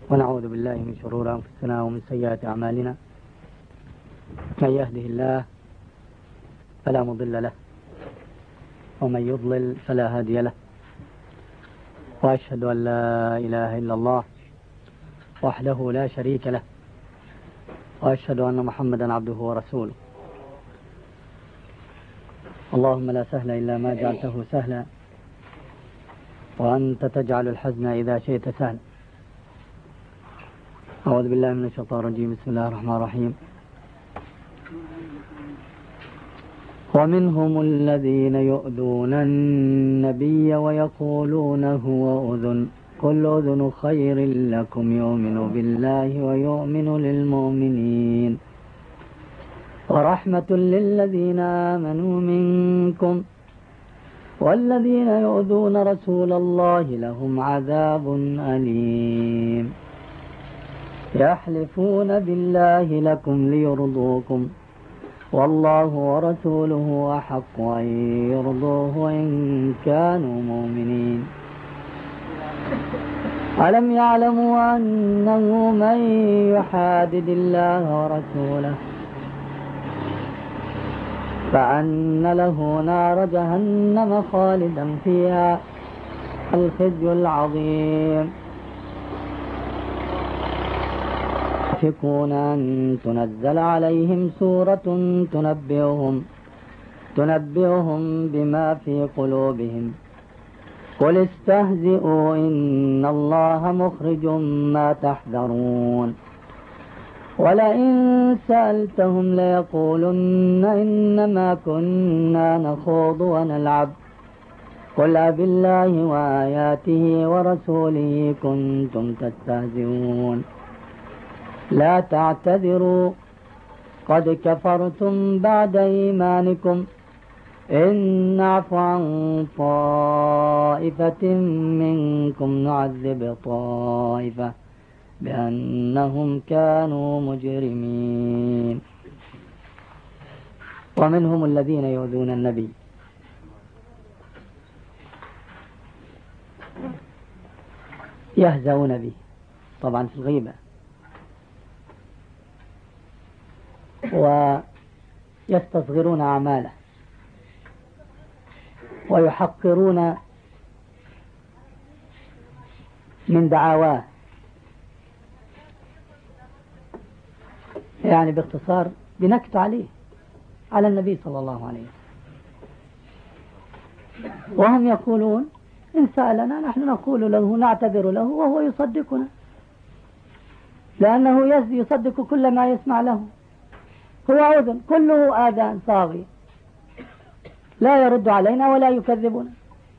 ونعوذ بالله من شرور أنفسنا ومن سيئات أعمالنا. من يهده الله فلا مضل له ومن يضلل فلا هادي له، وأشهد أن لا إله إلا الله وحده لا شريك له، وأشهد أن محمدا عبده ورسوله. اللهم لا سهل إلا ما جعلته سهلا، وأنت تجعل الحزن إذا شئت سهلا. أعوذ بالله من الشيطان الرجيم. بسم الله الرحمن الرحيم. ومنهم الذين يؤذون النبي ويقولون هو أذن، قل أذن خير لكم يؤمن بالله ويؤمن للمؤمنين ورحمة للذين آمنوا منكم، والذين يؤذون رسول الله لهم عذاب أليم. يحلفون بالله لكم ليرضوكم والله ورسوله أحق أن يرضوه إن كانوا مؤمنين. ألم يعلموا أنه من يحادد الله ورسوله فأن له نار جهنم خالدا فيها الخزي العظيم. يشفقون أن تنزل عليهم سورة تنبئهم بما في قلوبهم، قل استهزئوا إن الله مخرج ما تحذرون. ولئن سألتهم ليقولن إنما كنا نخوض ونلعب، قل أبالله وآياته ورسوله كنتم تستهزئون. لا تعتذروا قد كفرتم بعد إيمانكم إن نعف عن طائفة منكم نعذب طائفة بأنهم كانوا مجرمين. ومنهم الذين يؤذون النبي يهزؤون به، طبعا في الغيبة، ويستصغرون أعماله ويحقرون من دعاواه، يعني باختصار بنكت عليه على النبي صلى الله عليه وسلم. وهم يقولون إن سألنا نحن نقول له نعتذر له وهو يصدقنا، لأنه يصدق كل ما يسمع له، هو أذن كله آذان صاغية لا يرد علينا ولا يكذبنا.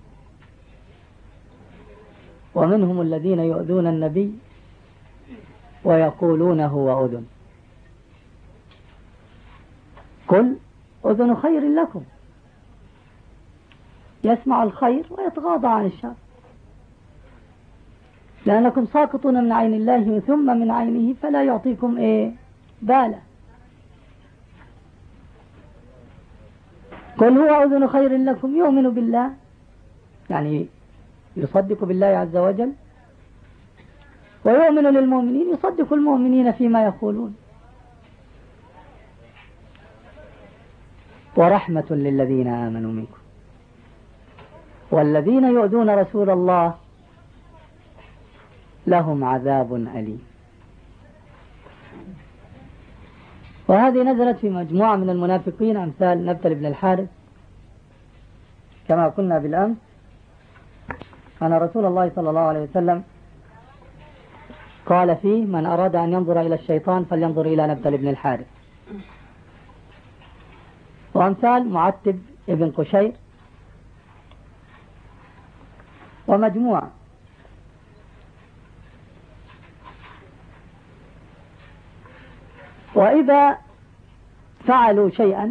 ومنهم الذين يؤذون النبي ويقولون هو أذن، قل أذن خير لكم، يسمع الخير ويتغاضى عن الشر، لأنكم ساقطون من عين الله ثم من عينه فلا يعطيكم بالا. قل هو أذن خير لكم يؤمن بالله، يعني يصدق بالله عز وجل، ويؤمن للمؤمنين، يصدق المؤمنين فيما يقولون، ورحمة للذين آمنوا منكم، والذين يؤذون رسول الله لهم عذاب أليم. وهذه نزلت في مجموعة من المنافقين أمثال نبتل بن الحارث، كما قلنا بالأمس أن رسول الله صلى الله عليه وسلم قال فيه من أراد أن ينظر إلى الشيطان فلينظر إلى نبتل بن الحارث. وأمثال معتب ابن قشير ومجموعة. وإذا فعلوا شيئا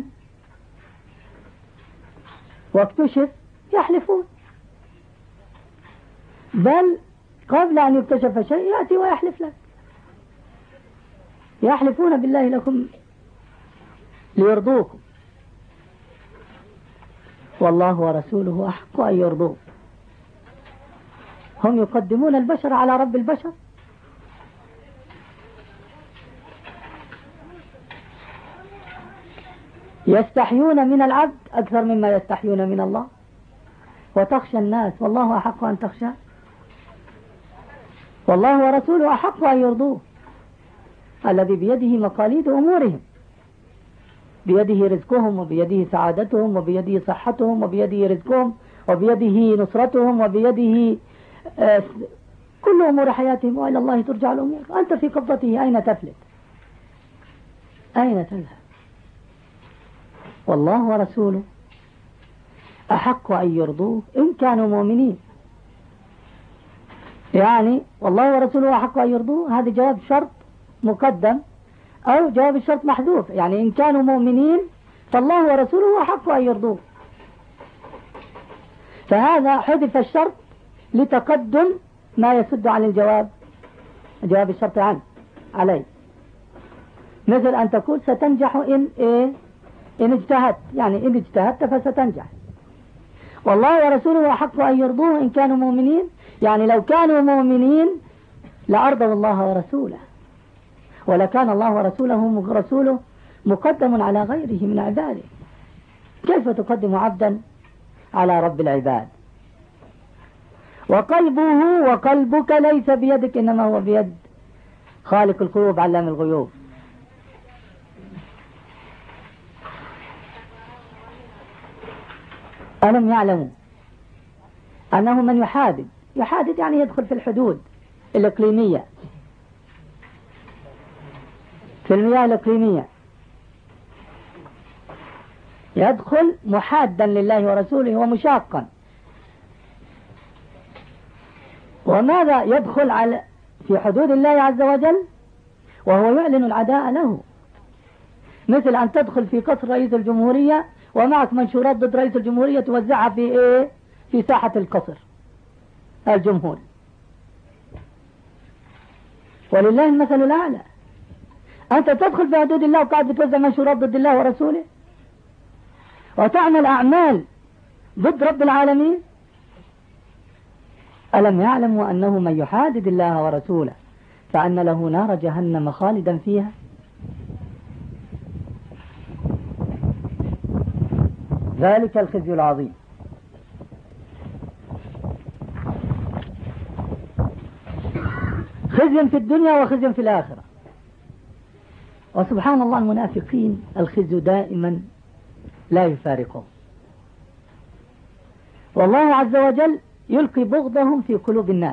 واكتشف يحلفون، بل قبل أن يكتشف شيء يأتي ويحلف لك، يحلفون بالله لكم ليرضوكم والله ورسوله أحق أن يرضوه. هم يقدمون البشر على رب البشر يستحيون من العبد أكثر مما يستحيون من الله، وتخشى الناس والله أحق أن تخشى، والله ورسوله أحق أن يرضوه، الذي بيده مقاليد أمورهم، بيده رزقهم وبيده سعادتهم وبيده صحتهم وبيده رزقهم وبيده نصرتهم وبيده كل أمور حياتهم، وإلى الله ترجع الأمور. أنت في قبضته، أين تفلت؟ أين تذهب؟ والله ورسوله أحق أن يرضوه إن كانوا مؤمنين. يعني والله ورسوله أحق أن يرضوه، هذا جواب شرط مقدم أو جواب الشرط محذوف، يعني إن كانوا مؤمنين فالله ورسوله أحق أن يرضوه، فهذا حذف الشرط لتقدم ما يسد عن جواب الشرط عليه، مثل أن تقول ستنجح إن اجتهدت، يعني إن اجتهدت فستنجح. والله ورسوله أحق أن يرضوه إن كانوا مؤمنين، يعني لو كانوا مؤمنين لأرضوا الله ورسوله، ولكان الله ورسوله مقدم على غيره من عباده. كيف تقدم عبدا على رب العباد؟ وقلبك ليس بيدك، إنما هو بيد خالق القلوب علام الغيوب. ألم يعلموا أنه من يحادد يعني يدخل في الحدود الإقليمية، في المياه الإقليمية، يدخل محادا لله ورسوله ومشاقا. وماذا يدخل في حدود الله عز وجل وهو يعلن العداء له، مثل أن تدخل في قصر رئيس الجمهورية ومعك منشورات ضد رئيس الجمهورية توزعها في ساحة القصر الجمهوري، ولله المثل الأعلى. أنت تدخل في حدود الله وقاعد بتوزع منشورات ضد الله ورسوله وتعمل أعمال ضد رب العالمين. ألم يعلموا أنه من يحادد الله ورسوله فأن له نار جهنم خالدا فيها؟ ذلك الخزي العظيم. خزي في الدنيا وخزي في الآخرة. وسبحان الله المنافقين الخزي دائما لا يفارقهم، والله عز وجل يلقي بغضهم في قلوب الناس،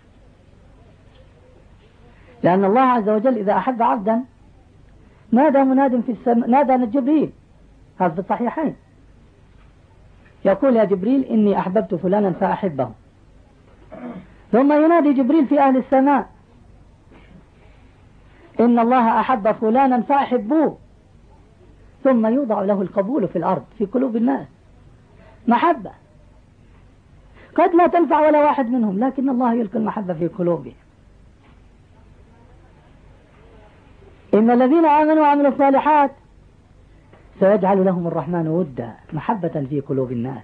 لأن الله عز وجل إذا أحب عبدا نادى مناد في السماء، نادى جبريل، هذا في الصحيحين، يقول يا جبريل إني أحببت فلانا فأحبه، ثم ينادي جبريل في أهل السماء إن الله أحب فلانا فأحبوه، ثم يوضع له القبول في الأرض في قلوب الناس، محبة قد لا تنفع ولا واحد منهم، لكن الله يلقي المحبة في قلوبهم. إن الذين آمنوا وعملوا الصالحات سيجعل لهم الرحمن ودا، محبة في قلوب الناس.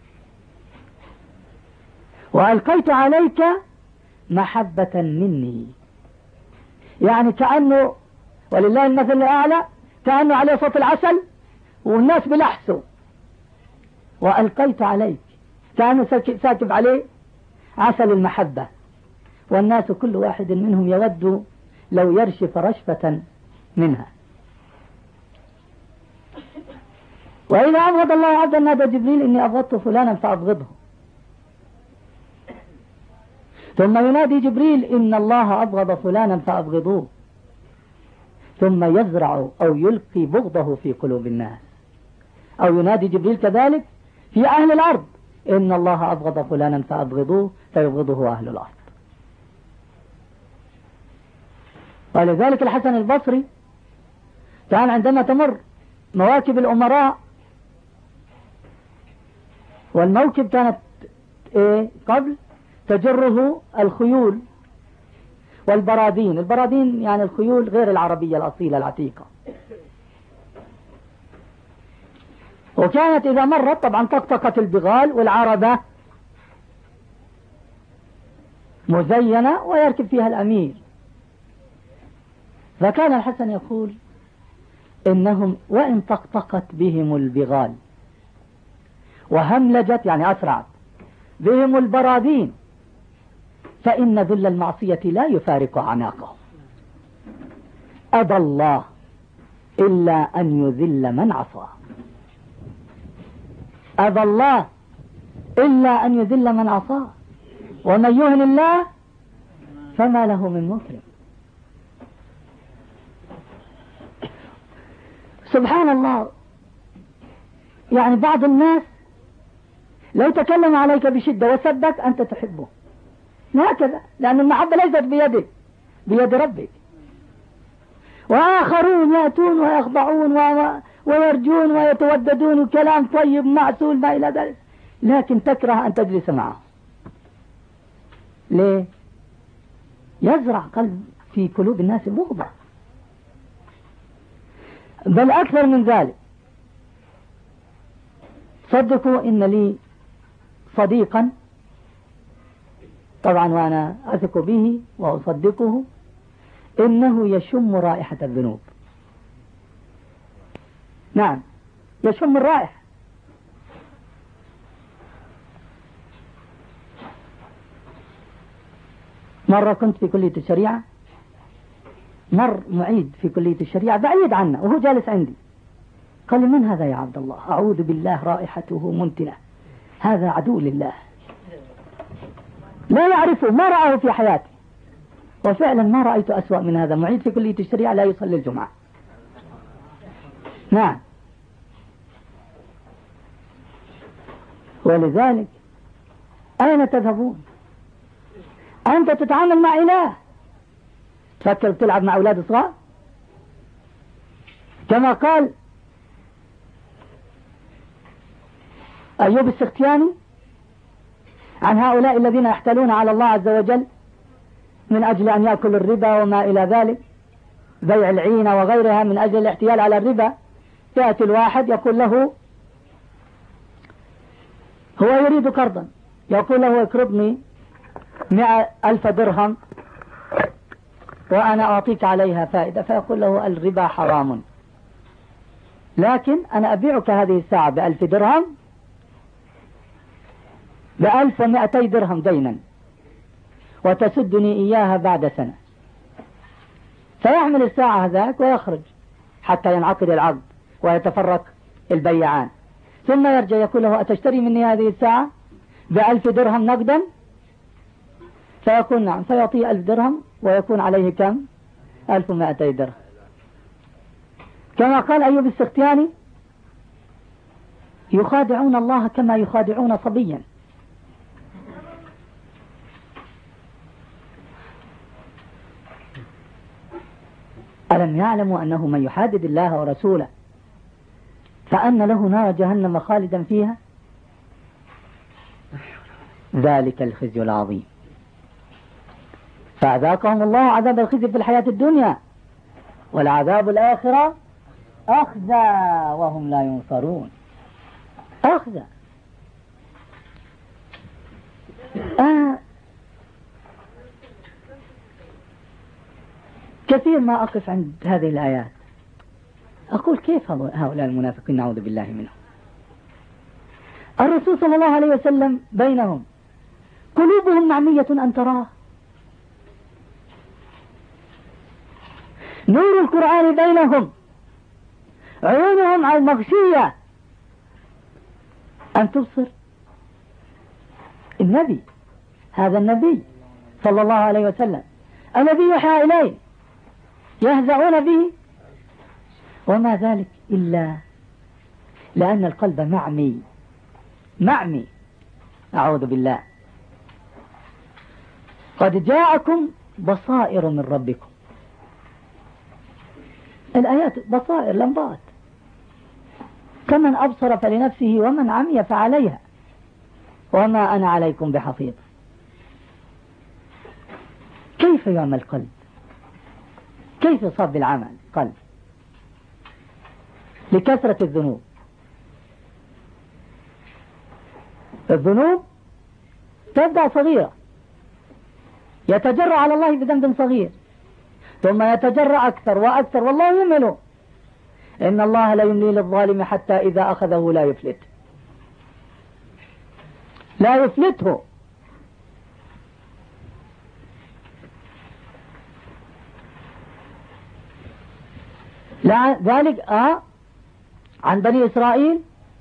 وألقيت عليك محبة مني، يعني كأنه ولله المثل الأعلى، كأنه عليه صوت العسل والناس بلحسه، وألقيت عليك كأنه ساكب عليه عسل المحبة، والناس كل واحد منهم يود لو يرشف رشفة منها. وإذا أبغض الله عبدا نادى جبريل إني أبغضت فلانا فأبغضه، ثم ينادي جبريل إن الله أبغض فلانا فأبغضوه، ثم يزرع أو يلقي بغضه في قلوب الناس. أو ينادي جبريل كذلك في أهل الأرض إن الله أبغض فلانا فأبغضوه، فيبغضه أهل الأرض. ولذلك الحسن البصري كان عندما تمر مواكب الأمراء، والموكب كانت قبل تجره الخيول والبرادين، البرادين يعني الخيول غير العربية الأصيلة العتيقة، وكانت إذا مرت طبعا طقطقت البغال والعربة مزينة ويركب فيها الأمير. فكان الحسن يقول إنهم وإن طقطقت بهم البغال وهملجت يعني أسرعت بهم البراذين فإن ذل المعصية لا يفارق أعناقهم. أبى الله إلا أن يذل من عصى. أبى الله إلا أن يذل من عصى، ومن يهن الله فما له من مكرم. سبحان الله. يعني بعض الناس لو تكلم عليك بشدة وسبك أنت تحبه هكذا، لأن المحبة ليست بيدك، بيد ربك. وآخرون يأتون ويخضعون ويرجون ويتوددون وكلام طيب معسول ما إلى ذلك، لكن تكره أن تجلس معه. ليه؟ يزرع قلب في قلوب الناس بغضة. بل أكثر من ذلك، صدقوا إن لي صديقا طبعا وأنا أثق به وأصدقه، إنه يشم رائحة الذنوب. نعم يشم الرائحة. مرة كنت في كلية الشريعة، مر معيد في كلية الشريعة بعيد عنا وهو جالس عندي، قال لي: من هذا يا عبد الله؟ أعوذ بالله رائحته منتنة، هذا عدو لله، لا يعرفه، ما رآه في حياتي. وفعلا ما رأيت أسوأ من هذا، معيد في كلية الشريعة لا يصلي الجمعة. نعم. ولذلك أين تذهبون؟ أنت تتعامل مع إله، تفكر تلعب مع أولاد صغار؟ كما قال أيوب السختياني عن هؤلاء الذين يحتالون على الله عز وجل من أجل أن يأكلوا الربا وما إلى ذلك، بيع العينة وغيرها من أجل الاحتيال على الربا. يأتي الواحد يقول له، هو يريد قرضا، يقول له: اقرضني 100,000 درهم وأنا أعطيك عليها فائدة. فيقول له: الربا حرام، لكن أنا أبيعك هذه الساعة ب1000 درهم، ب1200 درهم دينا، وتسدني إياها بعد سنة. فيحمل الساعة ذاك ويخرج حتى ينعقد العقد ويتفرق البيعان، ثم يرجع يقول له: أتشتري مني هذه الساعة ب1000 درهم نقدا؟ فيقول: نعم. فيعطيه 1000 درهم ويكون عليه كم؟ 1200 درهم. كما قال أيوب السختياني: يخادعون الله كما يخادعون صبيا. ألم يعلموا أنه من يحادد الله ورسوله فأن له نار جهنم خالدا فيها؟ ذلك الخزي العظيم. فأذاقهم الله عذاب الخزي في الحياة الدنيا، والعذاب الآخرة أخزى وهم لا ينصرون. أخزى. كثير ما أقف عند هذه الآيات أقول: كيف هؤلاء المنافقين نعوذ بالله منهم؟ الرسول صلى الله عليه وسلم بينهم قلوبهم معمية أن تراه، نور القرآن بينهم، عيونهم على المغشية أن تبصر النبي، هذا النبي صلى الله عليه وسلم الذي يوحى إليه، يهزعون به، وما ذلك إلا لأن القلب معمي. أعوذ بالله. قد جاءكم بصائر من ربكم. الآيات بصائر لمبات، فمن أبصر فلنفسه ومن عمي فعليها وما أنا عليكم بحفيظ. كيف يعمل قلب؟ كيف يصاب بالعمل قلب؟ لكثرة الذنوب. الذنوب تبدأ صغيرة، يتجرأ على الله بذنب صغير، ثم يتجرأ أكثر وأكثر، والله يمهله إن الله لا يملي للظالم حتى إذا أخذه لا يفلت، لا يفلته. ذلك عن بني إسرائيل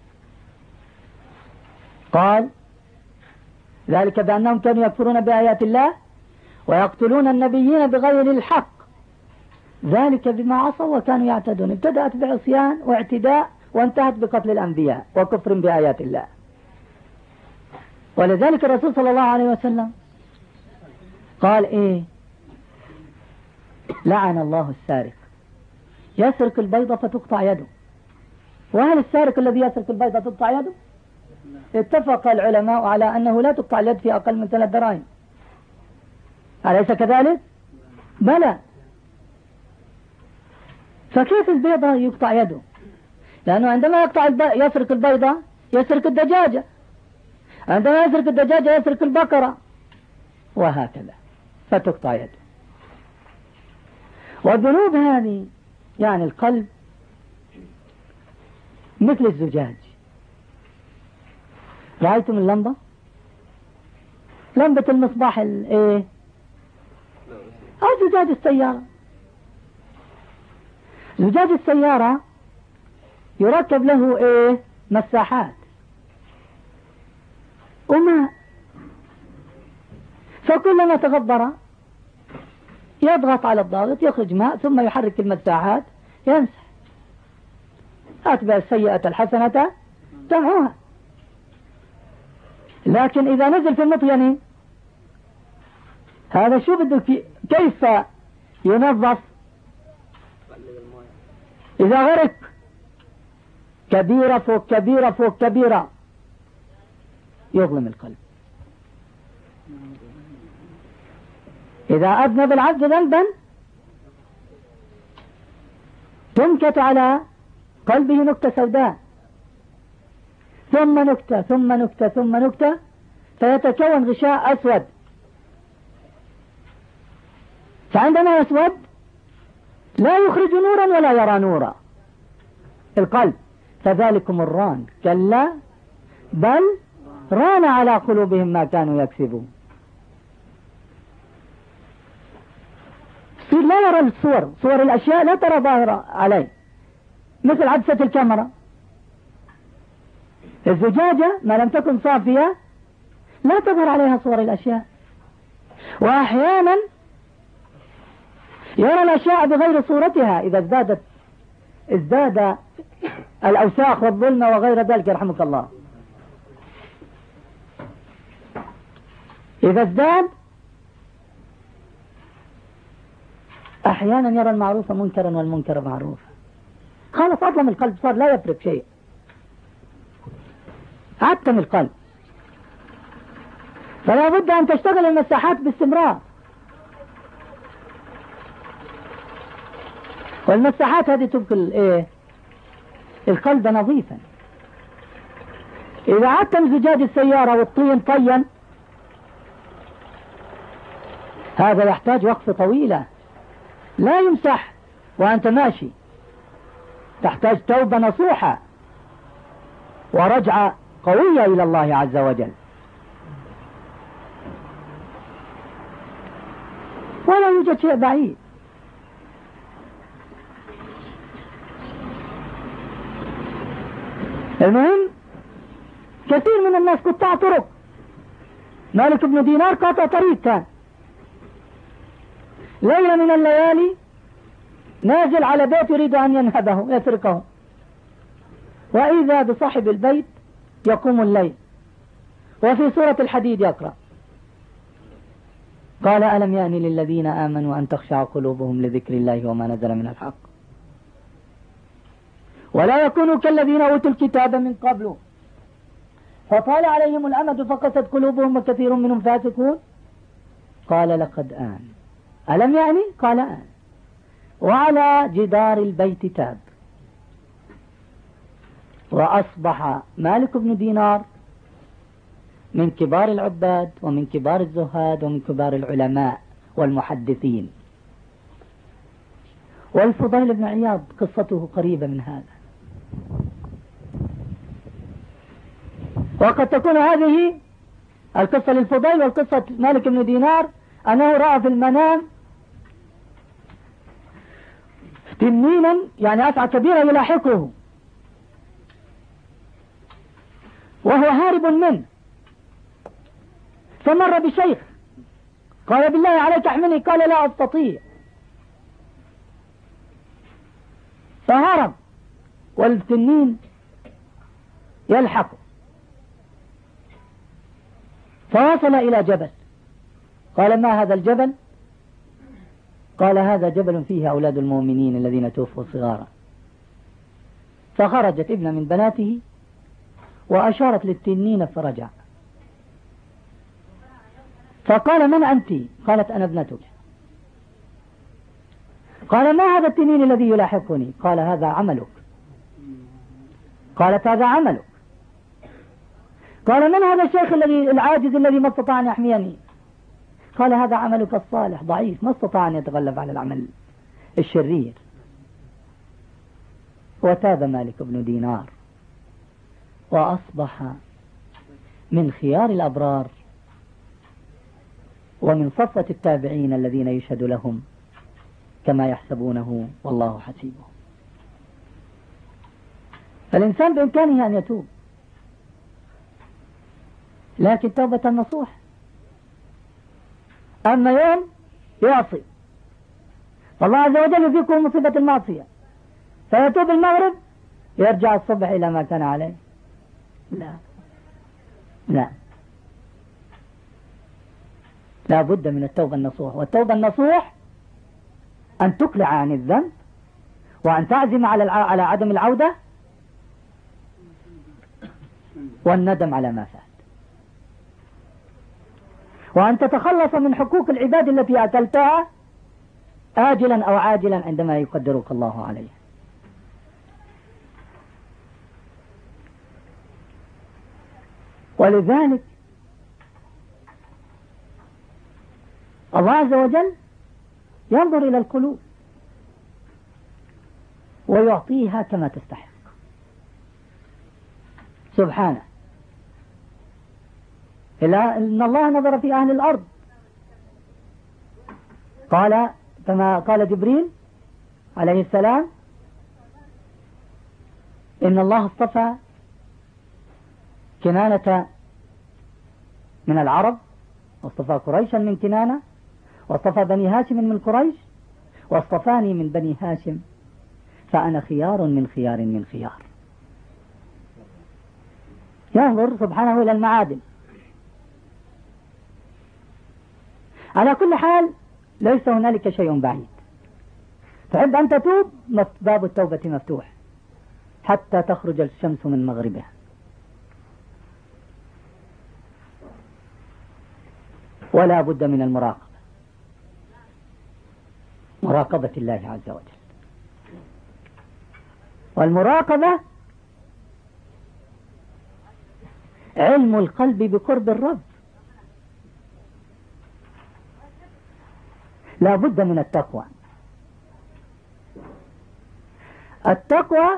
قال ذلك بأنهم كانوا يكفرون بآيات الله ويقتلون النبيين بغير الحق، ذلك بما عصوا وكانوا يعتدون. ابتدأت بعصيان واعتداء وانتهت بقتل الأنبياء وكفر بآيات الله. ولذلك الرسول صلى الله عليه وسلم قال لعن الله السارق يسرق البيضة فتقطع يده. وهل السارق الذي يسرق البيضة تقطع يده؟ اتفق العلماء على أنه لا تقطع اليد في أقل من 3 دراهم، أليس كذلك؟ بلى. فكيف البيضة يقطع يده؟ لأنه عندما يسرق البيضة يسرق الدجاجة، عندما يسرق الدجاجة يسرق البقرة، وهكذا، فتقطع يده. والذنوب هذه يعني القلب مثل الزجاج. رأيتم اللمبة؟ لمبة المصباح أو زجاج السيارة. زجاج السيارة يركب له مساحات وماء، فكلما تغبر يضغط على الضغط يخرج ماء ثم يحرك المساحات يمسح. أتبع السيئة الحسنة تمحوها. لكن إذا نزل في المطين هذا شو بده كيف ينظف؟ إذا غرق كبيرة فوق كبيرة فوق كبيرة يظلم القلب. إذا أذنب العبد ذنبا تنكت على قلبه نكتة سوداء، ثم نكتة ثم نكتة ثم نكتة، فيتكون غشاء أسود. فعندما يسود لا يخرج نورا ولا يرى نورا القلب. فذلكم الران كلا بل ران على قلوبهم ما كانوا يكسبون. لا يرى الصور، صور الأشياء لا ترى ظاهرة عليه، مثل عدسة الكاميرا. الزجاجة ما لم تكن صافية لا تظهر عليها صور الأشياء، وأحيانا يرى الأشياء بغير صورتها إذا ازداد الأوساخ والظلمة وغير ذلك رحمك الله. إذا ازداد أحيانا يرى المعروف منكرا والمنكر معروفا. خلاص أظلم القلب، صار لا يفرق شيء، عتم القلب. فلا بد أن تشتغل المساحات باستمرار. والمساحات هذه تبقى القلب نظيفا. إذا عتم زجاج السيارة والطين طيا هذا يحتاج وقفة طويلة، لا يمسح وأنت ماشي، تحتاج توبة نصوحة ورجعة قوية إلى الله عز وجل. ولا يوجد شيء بعيد. المهم كثير من الناس قطاع طرق. مالك بن دينار قاطع طريق، كان ليلة من الليالي نازل على بيت يريد أن ينهبه يسرقه، وإذا بصاحب البيت يقوم الليل وفي سورة الحديد يقرأ قال ألم يأن للذين آمنوا أن تخشع قلوبهم لذكر الله وما نزل من الحق ولا يكونوا كالذين أوتوا الكتاب من قبل فطال عليهم الأمد فقست قلوبهم وكثير منهم فاسقون. قال لقد آن. ألم يعني؟ قال آن. وعلى جدار البيت تاب. وأصبح مالك بن دينار من كبار العباد ومن كبار الزهاد ومن كبار العلماء والمحدثين، والفضيل بن عياض قصته قريبة من هذا. وقد تكون هذه القصة للفضيل، والقصة مالك بن دينار أنه رأى في المنام تنينا يعني أفعى كبيرة يلاحقه وهو هارب منه، فمر بشيخ قال بالله عليك احمني، قال لا أستطيع، فهرب والتنين يلحقه، فوصل إلى جبل. قال ما هذا الجبل؟ قال هذا جبل فيه أولاد المؤمنين الذين توفوا صغارا. فخرجت ابنة من بناته وأشارت للتنين فرجع، فقال من أنت؟ قالت أنا ابنتك. قال ما هذا التنين الذي يلاحقني؟ قال هذا عملك. قالت هذا عملك. قال من هذا الشيخ العاجز الذي ما استطاع أن يحميني؟ قال هذا عملك الصالح ضعيف ما استطاع أن يتغلب على العمل الشرير. وتاب مالك بن دينار وأصبح من خيار الأبرار ومن صفوة التابعين الذين يشهد لهم كما يحسبونه والله حسيبه. فالإنسان بإمكانه أن يتوب، لكن توبة نصوح. أما يوم يعصي فالله عز وجل يذيقه مصيبة المعصية فيتوب المغرب يرجع الصبح إلى ما كان عليه. لا لا بد من التوبة النصوح. والتوبة النصوح أن تقلع عن الذنب وأن تعزم على عدم العودة والندم على ما فات، وأن تتخلص من حقوق العباد التي أكلتها آجلا أو عاجلا عندما يقدرك الله عليها. ولذلك الله عز وجل ينظر إلى القلوب ويعطيها كما تستحق سبحانه. إلا إن الله نظر في أهل الأرض قال كما قال جبريل عليه السلام إن الله اصطفى كنانة من العرب، واصطفى قريشا من كنانة، واصطفى بني هاشم من قريش، واصطفاني من بني هاشم، فأنا خيار من خيار من خيار. ينظر سبحانه إلى المعادن. على كل حال ليس هنالك شيء بعيد. تحب أن تتوب باب التوبة مفتوح حتى تخرج الشمس من مغربها. ولا بد من المراقبة، مراقبة الله عز وجل. والمراقبة علم القلب بقرب الرب. لا بد من التقوى. التقوى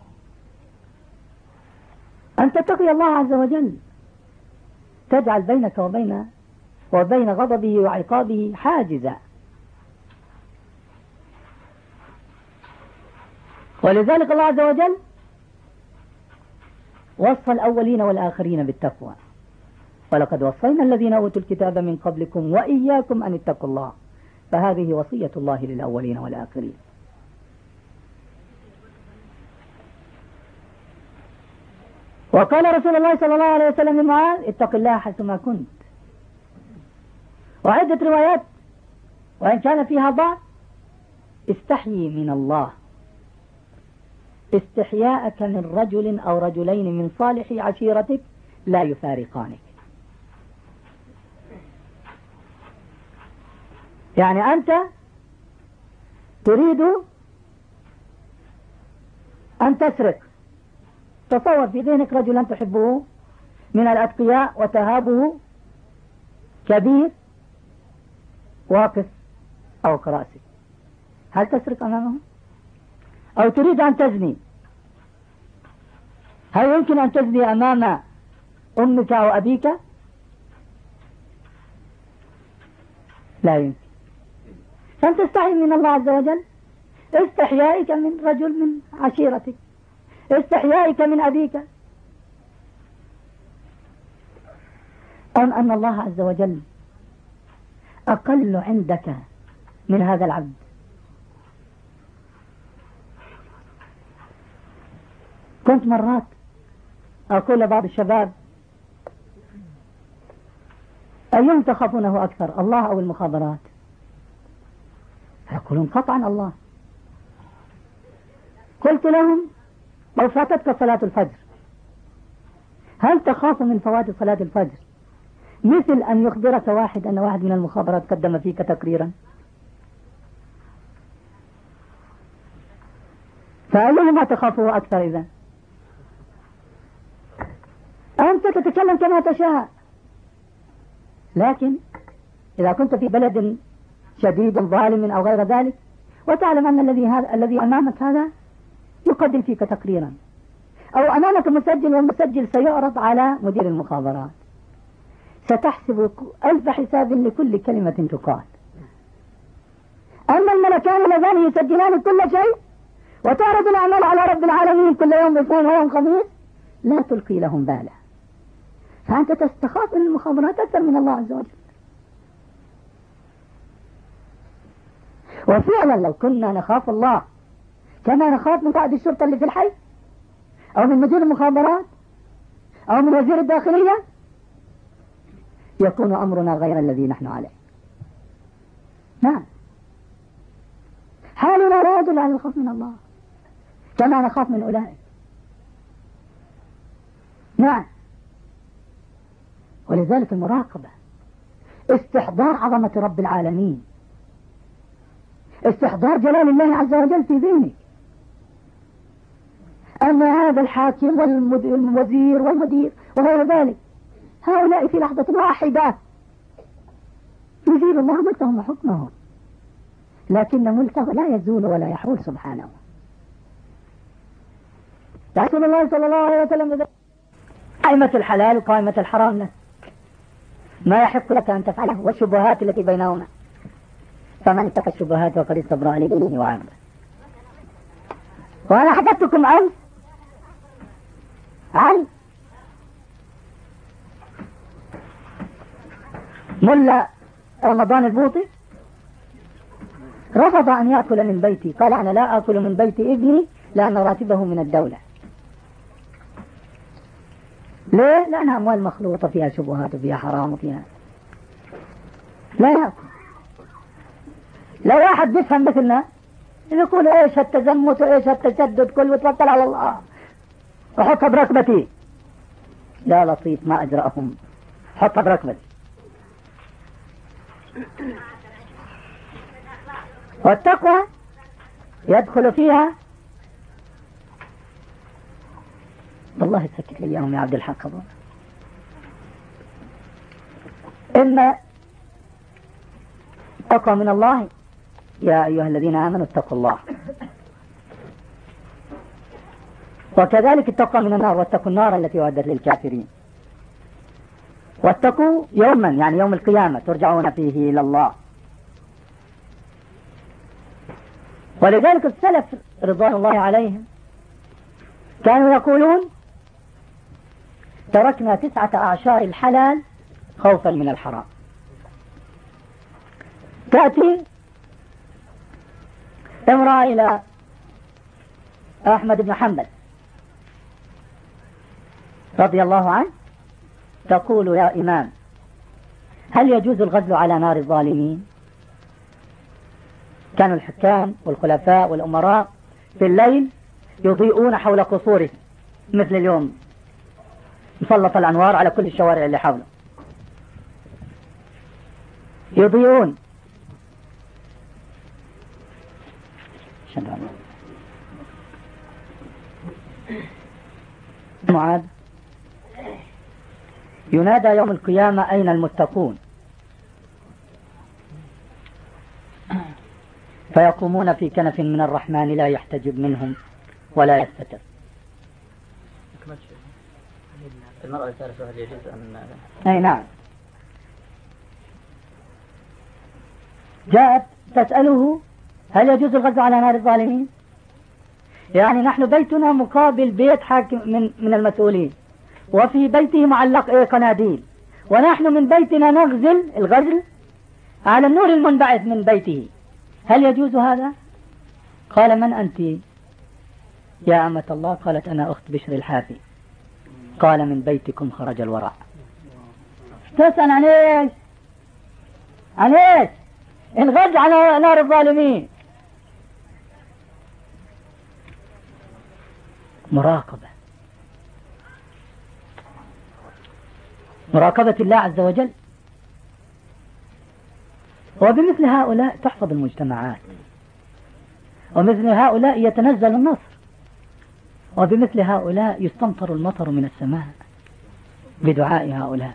أن تتقي الله عز وجل، تجعل بينك وبين غضبه وعقابه حاجزا. ولذلك الله عز وجل وصى الأولين والآخرين بالتقوى، ولقد وصينا الذين أوتوا الكتاب من قبلكم وإياكم أن اتقوا الله، فهذه وصية الله للأولين والآخرين. وقال رسول الله صلى الله عليه وسلم لمعاذ اتق الله حيثما كنت. وعدة روايات وإن كان فيها ضعف استحيي من الله استحياءك من رجل أو رجلين من صالح عشيرتك لا يفارقانك. يعني أنت تريد أن تسرق، تصور في ذهنك رجلا تحبه من الأتقياء وتهابه كبير واقف أو كراسي، هل تسرق أمامه؟ أو تريد أن تزني، هل يمكن أن تزني أمام أمك أو أبيك؟ لا يمكن. فأنت تستحي من الله عز وجل استحيائك من رجل من عشيرتك، استحيائك من أبيك. أم أن الله عز وجل أقل عندك من هذا العبد؟ كنت مرات أقول لبعض الشباب: أيهم تخافونه أكثر، الله أو المخابرات؟ يقولون: قطعا الله. قلت لهم: لو فاتتك صلاة الفجر هل تخاف من فوات صلاة الفجر مثل أن يخبرك واحد أن واحد من المخابرات قدم فيك تقريرا؟ فأيهما تخافه أكثر إذا؟ أنت تتكلم كما تشاء، لكن إذا كنت في بلد شديد ظالم أو غير ذلك وتعلم أن الذي أمامك هذا يقدم فيك تقريرا، أو أمامك مسجل والمسجل سيعرض على مدير المخابرات، ستحسب 1000 حساب لكل كلمة تقال. أما الملكان اللذان يسجلان كل شيء وتعرض الأعمال على رب العالمين كل يوم اثنين ويوم خميس، لا تلقي لهم بالا. فأنت تستخاف من المخابرات أكثر من الله عز وجل. وفعلا لو كنا نخاف الله كما نخاف من قائد الشرطة اللي في الحي أو من مدير المخابرات أو من وزير الداخلية، يكون أمرنا غير الذي نحن عليه. نعم، حالنا لا يدل على الخوف من الله كما نخاف من أولئك. نعم، ولذلك المراقبة، استحضار عظمة رب العالمين، استحضار جلال الله عز وجل في ذهنك، أن هذا الحاكم والوزير والمدير وغير ذلك هؤلاء في لحظة واحدة يزيل الله ملكهم وحكمهم، لكن ملكه لا يزول ولا يحول سبحانه. رسول الله صلى الله عليه وسلم: قائمة الحلال وقائمة الحرام لك، ما يحق لك أن تفعله والشبهات التي بينهما، فمن اتقى الشبهات وقد استبرأ لدينه وعرضه. وأنا حدثتكم عن ملا رمضان البوطي، رفض أن يأكل من بيتي، قال: أنا لا أكل من بيت ابني لأن راتبه من الدولة. ليه؟ لأنها أموال مخلوطة فيها شبهات وفيها حرام وفيها، لا يأكل. لو واحد بيفهم مثلنا يقول: ايش التزمت وايش التشدد كله، توكل على الله وحطها بركبتي. لا لطيف، ما أجرأهم، حطها بركبتي. والتقوى يدخل فيها، والله تسكت لي اياهم يا عبد الحق، إن تقوى من الله: يا أيها الذين آمنوا اتقوا الله. وكذلك التقوى من النار: واتقوا النار التي أعدت للكافرين. واتقوا يوما، يعني يوم القيامة ترجعون فيه إلى الله. ولذلك السلف رضوان الله عليهم كانوا يقولون: تركنا 9 أعشار الحلال خوفا من الحرام. تأتي امرأة إلى أحمد بن حنبل رضي الله عنه تقول: يا إمام، هل يجوز الغزل على نار الظالمين؟ كانوا الحكام والخلفاء والأمراء في الليل يضيئون حول قصوره مثل اليوم، مسلط الأنوار على كل الشوارع اللي حوله، يضيئون. معاذ: ينادى يوم القيامة: أين المتقون؟ فيقومون في كنف من الرحمن لا يحتجب منهم ولا يستتر. المرأة الثالثة هل يجوز أن أي نعم. جاءت تسأله هل يجوز الغزو على نار الظالمين؟ يعني نحن بيتنا مقابل بيت حاكم من المسؤولين، وفي بيته معلق قناديل، ونحن من بيتنا نغزل الغزل على النور المنبعث من بيته، هل يجوز هذا؟ قال من أنت يا أمة الله؟ قالت أنا أخت بشر الحافي. قال من بيتكم خرج الوراء. تسأل عن ايش؟ عن ايش؟ الغزو على نار الظالمين. مراقبة الله عز وجل. وبمثل هؤلاء تحفظ المجتمعات، ومثل هؤلاء يتنزل النصر، وبمثل هؤلاء يستمطر المطر من السماء بدعاء هؤلاء.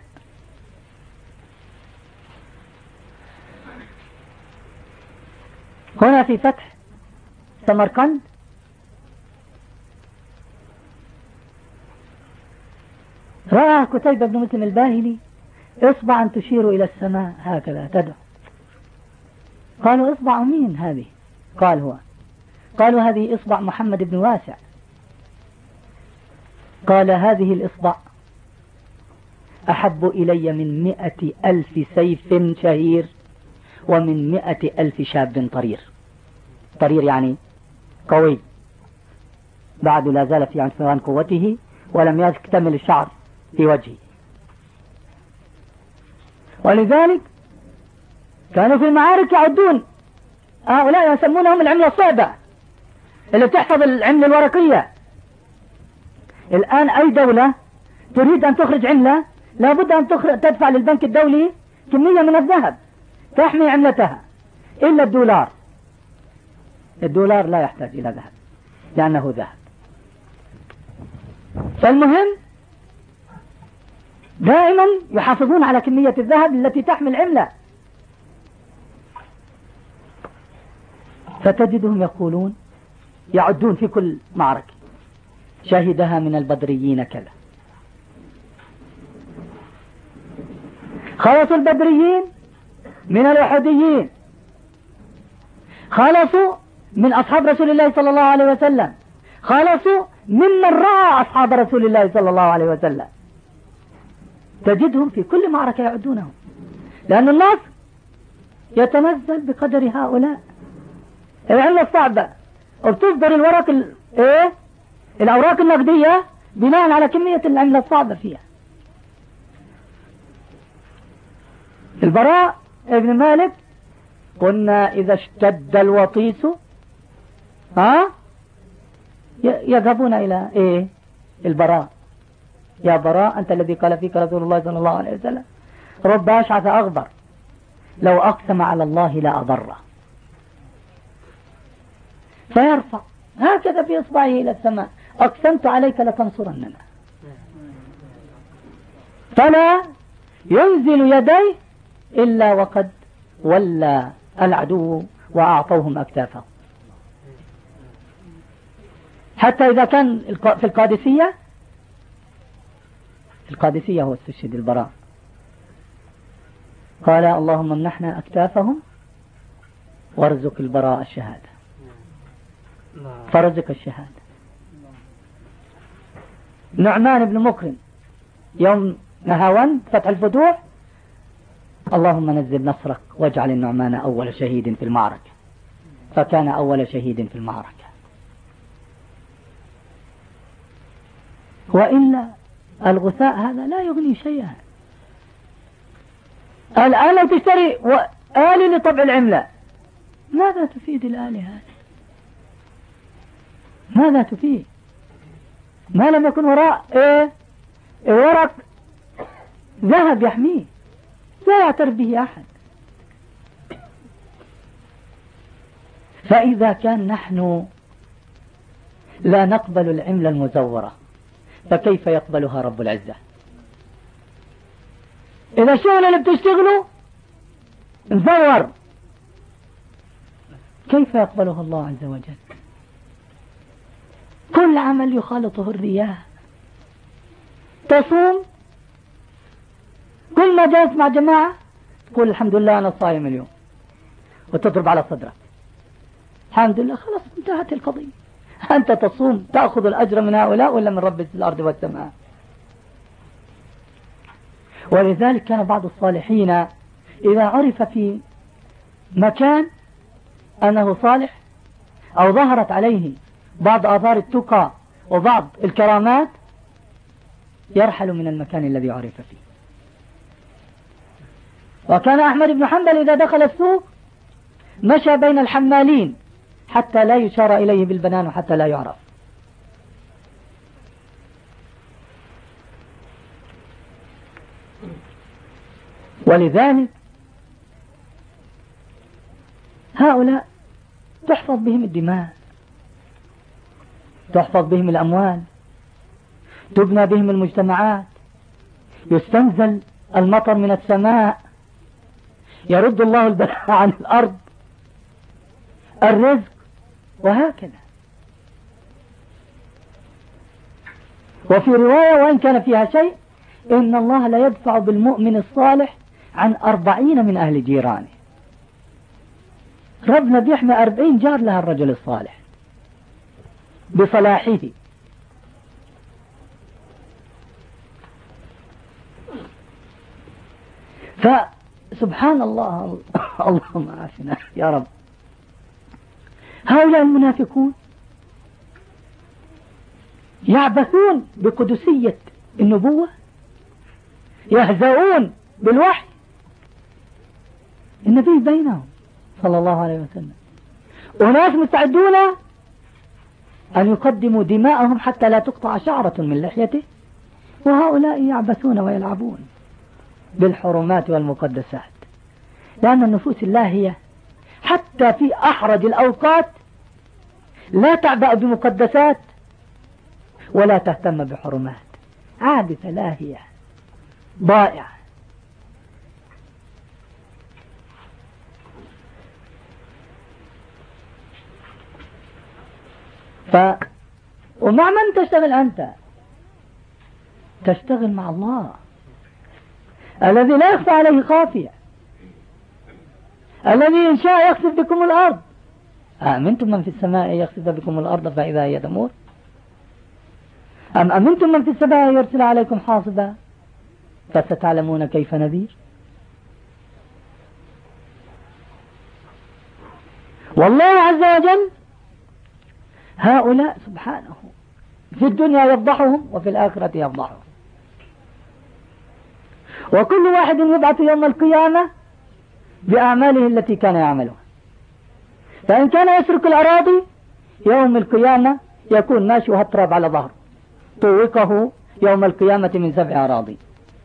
هنا في فتح سمرقند رأى كتيبة بن مسلم الباهلي اصبعا تشير إلى السماء هكذا تدعو. قالوا اصبع مين هذه؟ قال هو. قالوا هذه اصبع محمد بن واسع. قال هذه الإصبع أحب إلي من 100,000 سيف شهير ومن 100,000 شاب طرير. طرير يعني قوي، بعد لا زال في عنفوان قوته ولم يكتمل الشعر في وجهه. ولذلك كانوا في المعارك يعدون هؤلاء يسمونهم العملة الصعبة اللي بتحفظ العملة الورقية. الآن أي دولة تريد أن تخرج عملة لابد أن تدفع للبنك الدولي كمية من الذهب تحمي عملتها، إلا الدولار. الدولار لا يحتاج إلى ذهب لأنه ذهب. فالمهم دائما يحافظون على كمية الذهب التي تحمي العملة. فتجدهم يقولون يعدون في كل معركة شهدها من البدريين كذا. خلصوا البدريين من الأحديين، خلصوا من أصحاب رسول الله صلى الله عليه وسلم، خلصوا ممن رأى أصحاب رسول الله صلى الله عليه وسلم. تجدهم في كل معركة يعدونهم، لأن النصر يتنزل بقدر هؤلاء. العملة الصعبة وبتصدر الأوراق النقدية بناء على كمية العملة الصعبة فيها. البراء ابن مالك قلنا إذا اشتد الوطيس يذهبون إلى البراء. يا براء أنت الذي قال فيك رسول الله صلى الله عليه وسلم رب أشعث أغبر لو أقسم على الله لا أضره. فيرفع هكذا في إصبعه إلى السماء أقسمت عليك لتنصرننا، فلا ينزل يديه إلا وقد ولى العدو وأعطوهم أكتافهم. حتى إذا كان في القادسية هو استشهد البراء، قال اللهم امنحنا أكتافهم وارزق البراء الشهادة، فرزق الشهادة. نعمان بن مكرم يوم نهاوند فتح الفتوح اللهم نزل نصرك واجعل النعمان أول شهيد في المعركة، فكان أول شهيد في المعركة. وإلا الغثاء هذا لا يغني شيئا. الآن لو تشتري آلة لطبع العملة ماذا تفيد الآلة هذه؟ ماذا تفيد ما لم يكن وراء ورق ذهب يحميه لا يعترف به أحد. فإذا كان نحن لا نقبل العملة المزورة فكيف يقبلها رب العزة؟ إذا الشغل اللي بتشتغله مزور كيف يقبله الله عز وجل؟ كل عمل يخالطه الرياء. تصوم، كل ما جلس مع جماعة تقول الحمد لله أنا صايم اليوم، وتضرب على صدرك الحمد لله، خلاص انتهت القضية. أنت تصوم تأخذ الأجر من هؤلاء ولا من رب الأرض والسماء؟ ولذلك كان بعض الصالحين إذا عرف في مكان أنه صالح أو ظهرت عليه بعض آثار التقى وبعض الكرامات يرحل من المكان الذي عرف فيه. وكان أحمد بن حنبل إذا دخل السوق مشى بين الحمالين حتى لا يشار إليه بالبنان وحتى لا يعرف. ولذلك هؤلاء تحفظ بهم الدماء، تحفظ بهم الأموال، تبنى بهم المجتمعات، يستنزل المطر من السماء، يرد الله البلاء عن الأرض، الرزق، وهكذا. وفي رواية وإن كان فيها شيء إن الله لا يدفع بالمؤمن الصالح عن 40 من أهل جيرانه. ربنا بيحمي 40 جار لها الرجل الصالح بصلاحه. فسبحان الله اللهم عافنا يا رب. هؤلاء المنافقون يعبثون بقدسية النبوة، يهزؤون بالوحي. النبي بينهم صلى الله عليه وسلم، وناس مستعدون أن يقدموا دماءهم حتى لا تقطع شعرة من لحيته، وهؤلاء يعبثون ويلعبون بالحرمات والمقدسات. لأن النفوس اللاهية حتى في أحرج الأوقات لا تعبأ بمقدسات ولا تهتم بحرمات، عابثة لاهية ضائعة. ومع من تشتغل أنت؟ تشتغل مع الله الذي لا يخفى عليه خافية، الذي إن شاء يخسف بكم الأرض. أأمنتم من في السماء يخسف بكم الأرض فإذا هي تمور، أم أمنتم من في السماء يرسل عليكم حاصبا فستعلمون كيف نذير. والله عز وجل هؤلاء سبحانه في الدنيا يفضحهم وفي الآخرة يفضحهم. وكل واحد يبعث يوم القيامة بأعماله التي كان يعملها. فإن كان يسرق الأراضي يوم القيامة يكون ماشي وهالتراب على ظهره، طوقه يوم القيامة من 7 أراضي.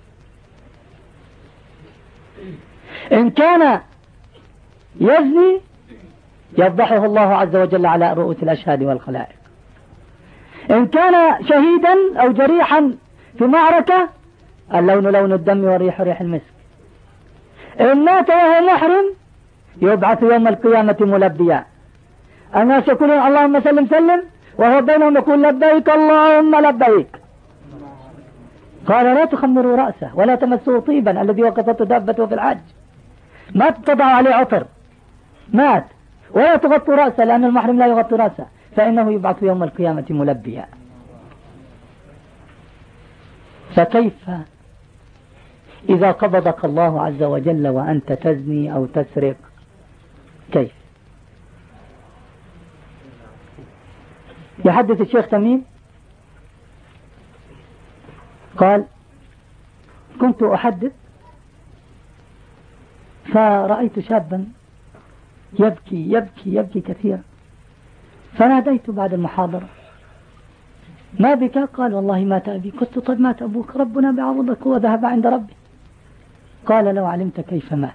إن كان يزني يفضحه الله عز وجل على رؤوس الأشهاد والخلائق. إن كان شهيدا أو جريحا في معركة اللون لون الدم والريح ريح المسك. إن مات وهو محرم يبعث يوم القيامة ملبيا، الناس يقولون اللهم سلم سلم وهو بينهم يقول لبيك اللهم لبيك. قال لا تخمروا رأسه ولا تمسوا طيبا الذي وقفته دابته في الحج، ما تضع عليه عطر، مات. ولا تغطوا رأسه لأن المحرم لا يغطي رأسه فإنه يبعث يوم القيامة ملبيا. فكيف إذا قبضك الله عز وجل وأنت تزني أو تسرق؟ كيف؟ يحدث الشيخ تميم قال كنت أحدث فرأيت شابا يبكي يبكي يبكي كثيرا، فناديت بعد المحاضرة ما بك؟ قال والله مات أبي. قلت طيب مات أبوك ربنا بعوضك وذهب عند ربي. قال لو علمت كيف مات.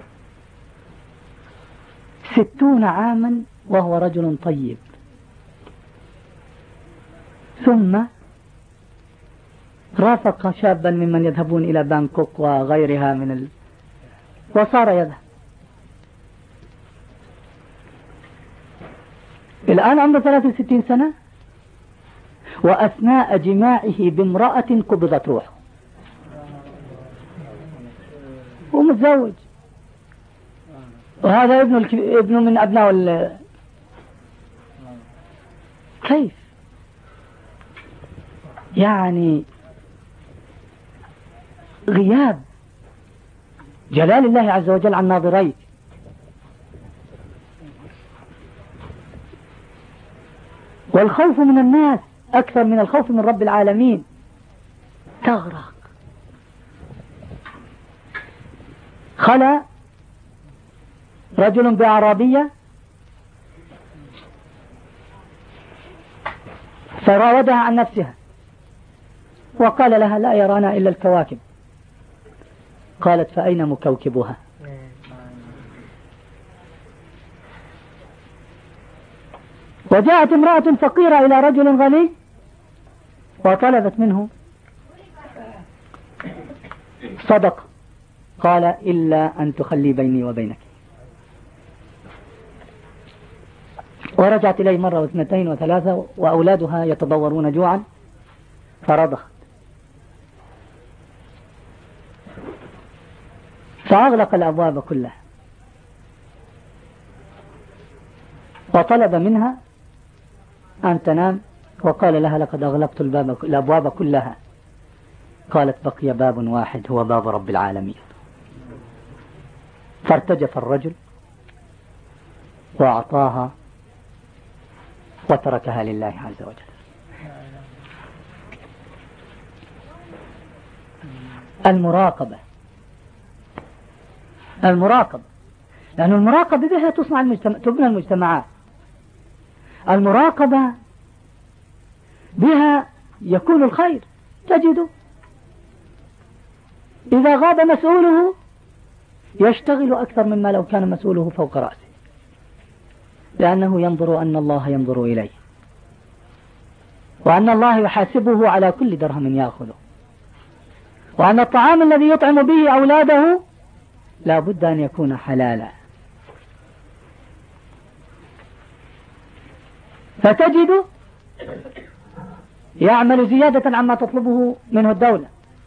60 عاما وهو رجل طيب، ثم رافق شابا ممن يذهبون إلى بانكوك وغيرها من وصار يذهب. الآن عمره 63 سنة، وأثناء جماعه بامرأة قبضت روحه، ومتزوج، وهذا ابن من أبناء كيف يعني غياب جلال الله عز وجل عن ناظريك. والخوف من الناس أكثر من الخوف من رب العالمين. تغرق. خلى رجل بأعرابية فراودها عن نفسها، وقال لها لا يرانا إلا الكواكب. قالت فأين مكوكبها؟ وجاءت امرأة فقيرة إلى رجل غني وطلبت منه صدقة، قال إلا أن تخلي بيني وبينك. ورجعت إليه مرة واثنتين وثلاثة وأولادها يتضورون جوعا فرضخت، فأغلق الأبواب كلها وطلب منها أن تنام، وقال لها لقد أغلقت الأبواب كلها. قالت بقي باب واحد هو باب رب العالمين. فارتجف الرجل وأعطاها وتركها لله عز وجل. المراقبة، لأن المراقبة بها تبنى المجتمعات. المراقبة بها يكون الخير. تجد إذا غاب مسؤوله يشتغل أكثر مما لو كان مسؤوله فوق رأسه، لأنه ينظر أن الله ينظر إليه، وأن الله يحاسبه على كل درهم يأخذه، وأن الطعام الذي يطعم به أولاده لا بد أن يكون حلالا. فتجد يعمل زيادة عما تطلبه منه الدولة.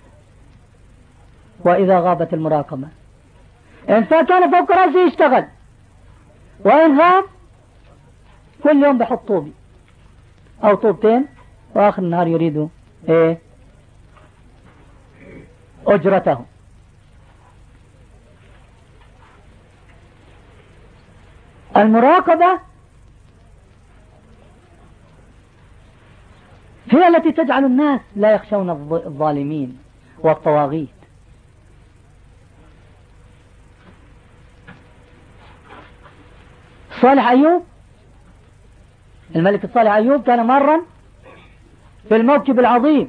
وإذا غابت المراقبة، إن كان فوق رأسه يشتغل، وإن غاب كل يوم بحط طوبي أو طوبتين، وآخر النهار يريد أجرته. المراقبة هي التي تجعل الناس لا يخشون الظالمين والطواغيت. صالح أيوب، الملك الصالح أيوب كان مرا في الموكب العظيم،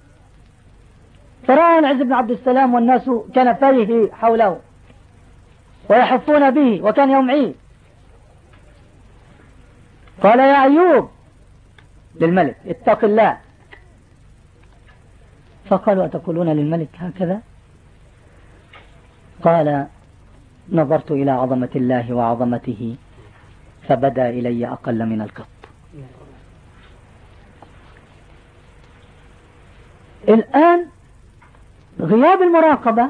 فرأى العز بن عبد السلام والناس كنفيه حوله ويحفون به، وكان يوم عيد. قال يا أيوب للملك اتق الله. فقالوا أتقولون للملك هكذا؟ قال نظرت إلى عظمة الله وعظمته فبدا إلي أقل من القط. الآن غياب المراقبة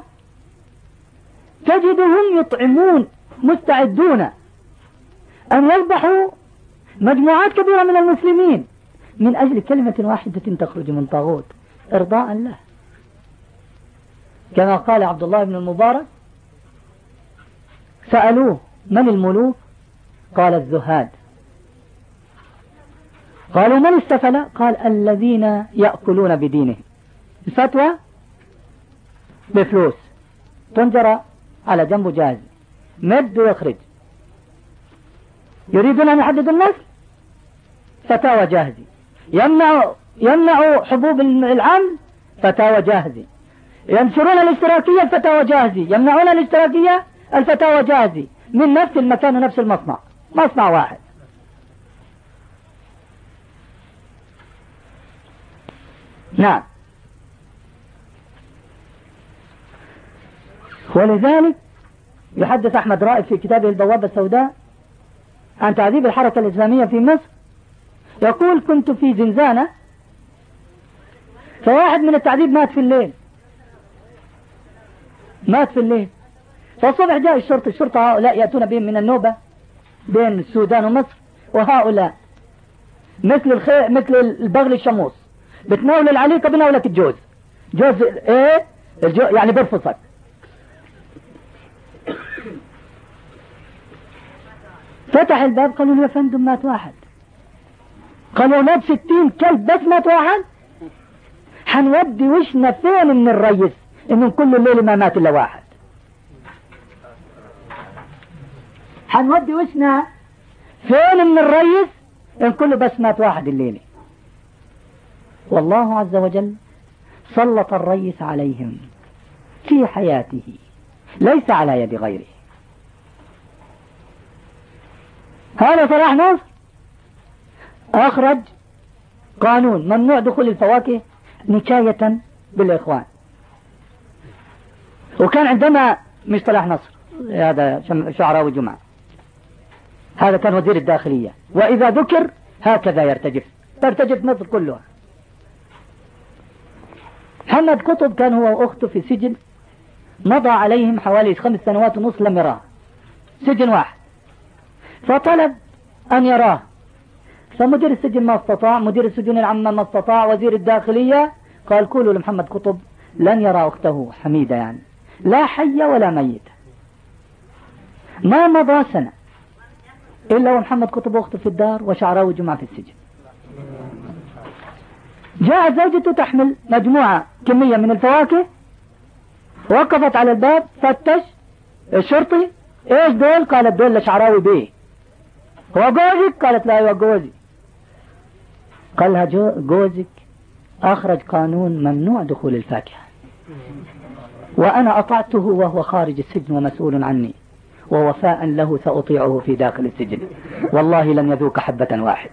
تجدهم يطعمون، مستعدون أن يذبحوا مجموعات كبيرة من المسلمين من أجل كلمة واحدة تخرج من طاغوت إرضاء له. كما قال عبد الله بن المبارك سألوه من الملوك؟ قال الزهاد. قالوا من السفلة؟ قال الذين يأكلون بدينهم. الفتوى بفلوس تنجر على جنبه جاهز، مد ويخرج. يريدون أن يحددوا النسل، فتاوى جاهزي. يمنع حبوب العمل، فتاوى جاهزي. ينشرون الاشتراكية، الفتاوى جاهزي. يمنعون الاشتراكية، الفتاوى جاهزي، من نفس المكان ونفس المصنع، مصنع واحد. نعم. ولذلك يحدث أحمد رائد في كتابه البوابة السوداء عن تعذيب الحركة الإسلامية في مصر، يقول كنت في زنزانة، فواحد من التعذيب مات في الليل، فالصبح جاء الشرطة هؤلاء يأتون بهم من النوبة بين السودان ومصر، وهؤلاء مثل البغل الشموس، بتناول العليقة بناولك الجوز، جوز ايه يعني برفصك. فتح الباب، قالوا له يا فندم مات واحد. قالوا لا 60 كلب بس مات واحد، حنودي وشنا فين من الريس انه كل الليل ما مات الا واحد، حنودي وشنا فين من الريس ان كله بس مات واحد الليلة. والله عز وجل سلط الريس عليهم في حياته ليس على يد غيره. هذا صلاح نصر أخرج قانون ممنوع دخول الفواكه نكاية بالإخوان، وكان عندما مش صلاح نصر، هذا شعراوي جمعة، هذا كان وزير الداخلية، وإذا ذكر هكذا ترتجف مصر كلها. محمد قطب كان هو وأخته في سجن مضى عليهم حوالي 5 سنوات ونصف لم يراه، سجن واحد، فطلب أن يراه، فمدير السجن ما استطاع، مدير السجون العامة ما استطاع، وزير الداخلية قال قولوا لمحمد قطب لن يرى أخته حميدة، يعني لا حية ولا ميتة. ما مضى سنة إلا ومحمد قطب أخته في الدار وشعراوي جمعة في السجن. جاءت زوجته تحمل كمية من الفواكه، وقفت على الباب، فتش الشرطي ايش دول؟ قالت دول لشعراوي بيه. هو جوزك؟ قالت لا هو جوزي. قال لها جوزك أخرج قانون ممنوع دخول الفاكهة، وأنا أطعته وهو خارج السجن ومسؤول عني، ووفاء له سأطيعه في داخل السجن، والله لن يذوق حبة واحد.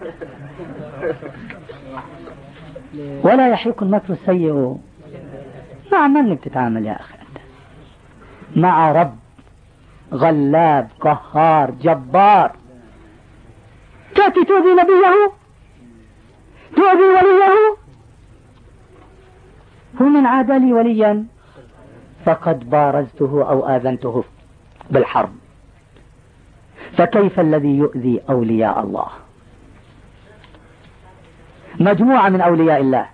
ولا يحيق المكر السيء. مع من بتتعامل يا أخي أنت؟ مع رب غلاب قهار جبار. تأتي تؤذي نبيه، تؤذي وليه. ومن عاد لي وليا فقد بارزته أو آذنته بالحرب، فكيف الذي يؤذي أولياء الله؟ مجموعة من أولياء الله.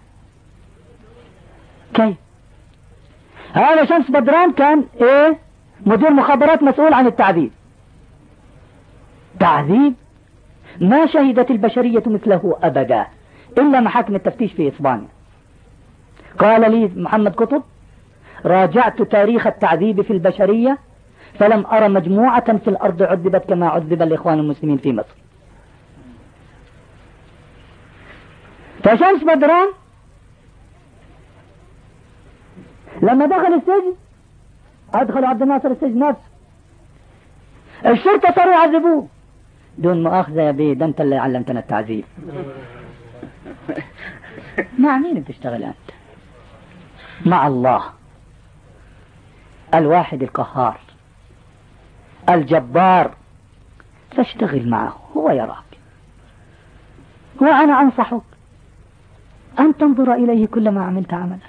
كيف؟ هذا شمس بدران كان مدير مخابرات مسؤول عن التعذيب. تعذيب ما شهدت البشرية مثله أبدا إلا محاكم التفتيش في إسبانيا. قال لي محمد قطب راجعت تاريخ التعذيب في البشرية فلم أرى مجموعة في الأرض عذبت كما عذب الإخوان المسلمين في مصر. فشمس بدران لما دخل السجن أدخل عبد الناصر السجن نفسه، الشرطة صاروا يعذبوه دون مؤاخذة يا بيه، ده أنت اللي علمتنا التعذيب. مع مين بتشتغل أنت؟ مع الله الواحد القهار الجبار، فاشتغل معه، هو يراك. وأنا أنصحك أن تنظر إليه كلما عملت عملا.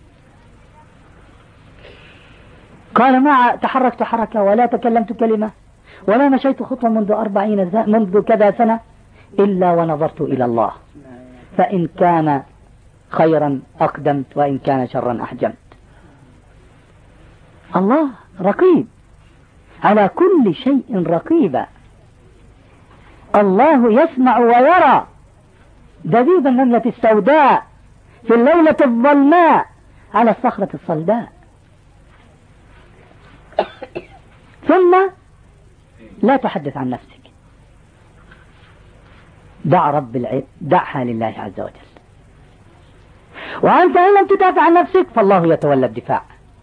قال ما تحركت حركة ولا تكلمت كلمة ولا مشيت خطوة منذ كذا سنة إلا ونظرت إلى الله، فإن كان خيرا أقدمت وإن كان شرا أحجمت. الله رقيب على كل شيء رقيبا. الله يسمع ويرى دبيب النملة السوداء في الليلة الظلماء على الصخرة الصلداء. ثم لا تحدث عن نفسك، دعها لله عز وجل. وأنت إن لم تدافع عن نفسك فالله يتولى الدفاع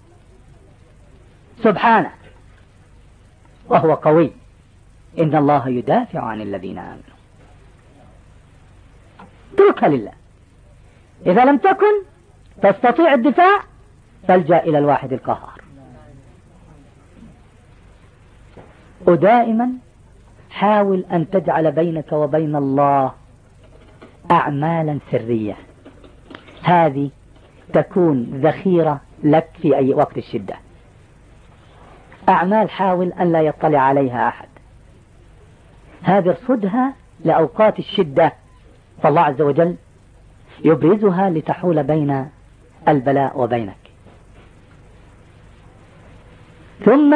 سبحانه، وهو قوي. إن الله يدافع عن الذين آمنوا. اتركها لله. إذا لم تكن تستطيع الدفاع فالجأ إلى الواحد القهار. ودائما حاول أن تجعل بينك وبين الله أعمالا سرية، هذه تكون ذخيرة لك في أي وقت الشدة. أعمال حاول أن لا يطلع عليها أحد، هذه ارصدها لأوقات الشدة، فالله عز وجل يبرزها لتحول بين البلاء وبينك. ثم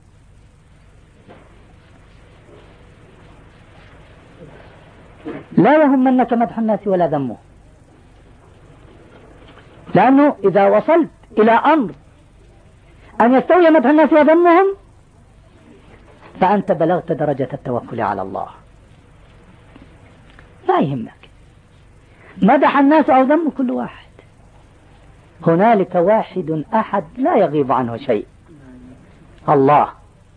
لا يهمنك مدح الناس ولا ذمه، لأنه إذا وصلت إلى أمر أن يستوي مدح الناس وذمهم فأنت بلغت درجة التوكل على الله. لا يهمك مدح الناس أو ذم كل واحد، هنالك واحد أحد لا يغيب عنه شيء، الله.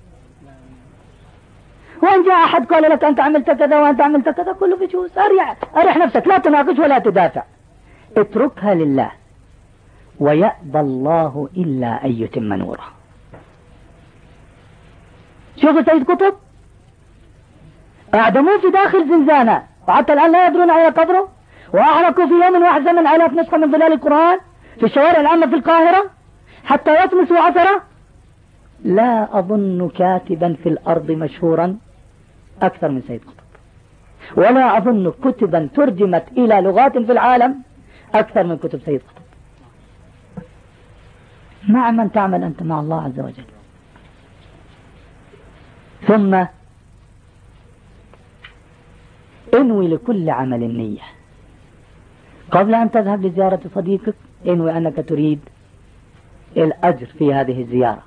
وإن جاء أحد قال لك أنت عملت كذا وأنت عملت كذا كله بجوز، أريح نفسك، لا تناقش ولا تدافع، اتركها لله، ويأبى الله إلا أن يتم نوره. شوف سيد قطب أعدموه في داخل زنزانة وحتى الآن لا يدرون أين قبره، وأحرقوا في يوم واحد 8,000 نسخة من ظلال القرآن في الشوارع العامة في القاهرة حتى يطمسوا عثرة. لا أظن كاتبا في الأرض مشهورا أكثر من سيد قطب، ولا أظن كتبا ترجمت إلى لغات في العالم أكثر من كتب سيد قطب. مع من تعمل أنت؟ مع الله عز وجل. ثم انوي لكل عمل النية قبل أن تذهب لزيارة صديقك، انوي أنك تريد الأجر في هذه الزيارة،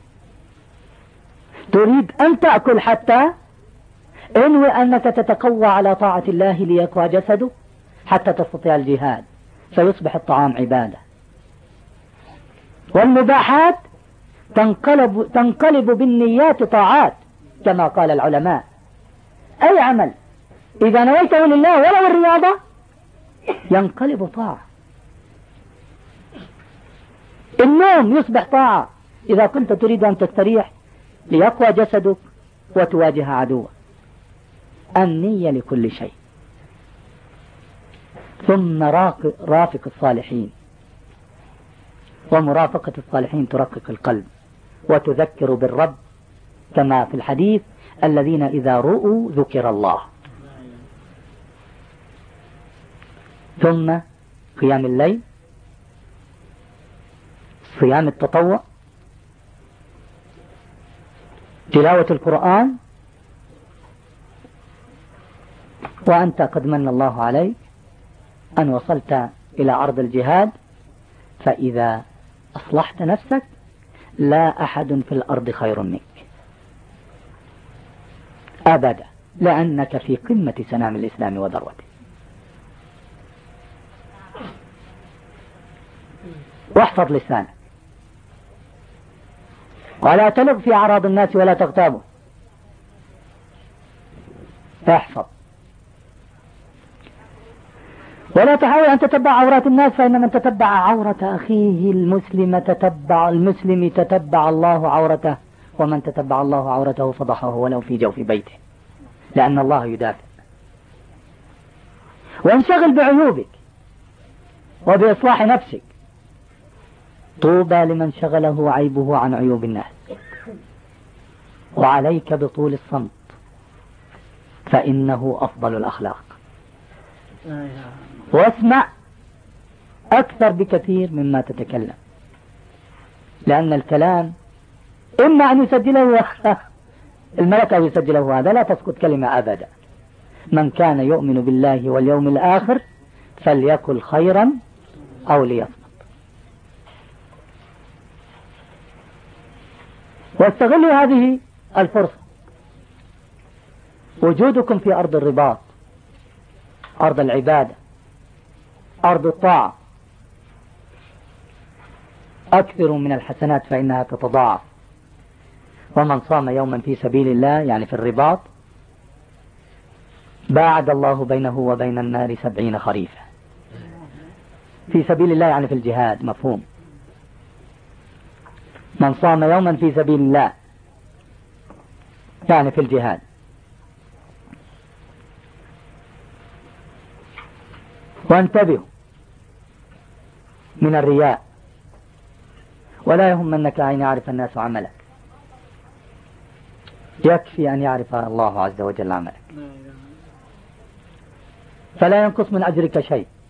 تريد أن تأكل حتى انوي أنك تتقوى على طاعة الله ليقوى جسده حتى تستطيع الجهاد، فيصبح الطعام عبادة. والمباحات تنقلب بالنيات طاعات كما قال العلماء. أي عمل إذا نويته لله ولو الرياضة ينقلب طاعة. النوم يصبح طاعة إذا كنت تريد أن تستريح ليقوى جسدك وتواجه عدوك. النية لكل شيء. ثم رافق الصالحين، ومرافقة الصالحين ترقق القلب وتذكر بالرب، كما في الحديث الذين إذا رؤوا ذكر الله. ثم قيام الليل، صيام التطوع، تلاوة القرآن، وأنت قد من الله عليك أن وصلت إلى أرض الجهاد، فإذا أصلحت نفسك لا أحد في الأرض خير منك أبدا، لأنك في قمة سنام الإسلام وذروته. واحفظ لسانك ولا تلغ في أعراض الناس ولا تغتابوا. احفظ ولا تحاول أن تتبع عورات الناس، فإن من تتبع عورة أخيه المسلم تتبع الله عورته، ومن تتبع الله عورته فضحه ولو في جوف بيته، لأن الله يدافع. وانشغل بعيوبك وبإصلاح نفسك. طوبى لمن شغله عيبه عن عيوب الناس. وعليك بطول الصمت فإنه أفضل الأخلاق. واسمع أكثر بكثير مما تتكلم، لأن الكلام إما أن يسجله الملك أو يسجله هذا، لا تسقط كلمة أبدا. من كان يؤمن بالله واليوم الآخر فليقل خيرا أو ليصمت. واستغلوا هذه الفرصة. وجودكم في أرض الرباط، أرض العبادة، أرض الطاعة، أكثروا من الحسنات فإنها تتضاعف. ومن صام يوما في سبيل الله يعني في الرباط باعد الله بينه وبين النار 70 خريفا. في سبيل الله يعني في الجهاد، مفهوم. من صام يوما في سبيل الله يعني في الجهاد. وانتبهوا من الرياء، ولا يهمنك أن يعرف الناس عملك، يكفي أن يعرف الله عز وجل عملك، فلا ينقص من أجرك شيء.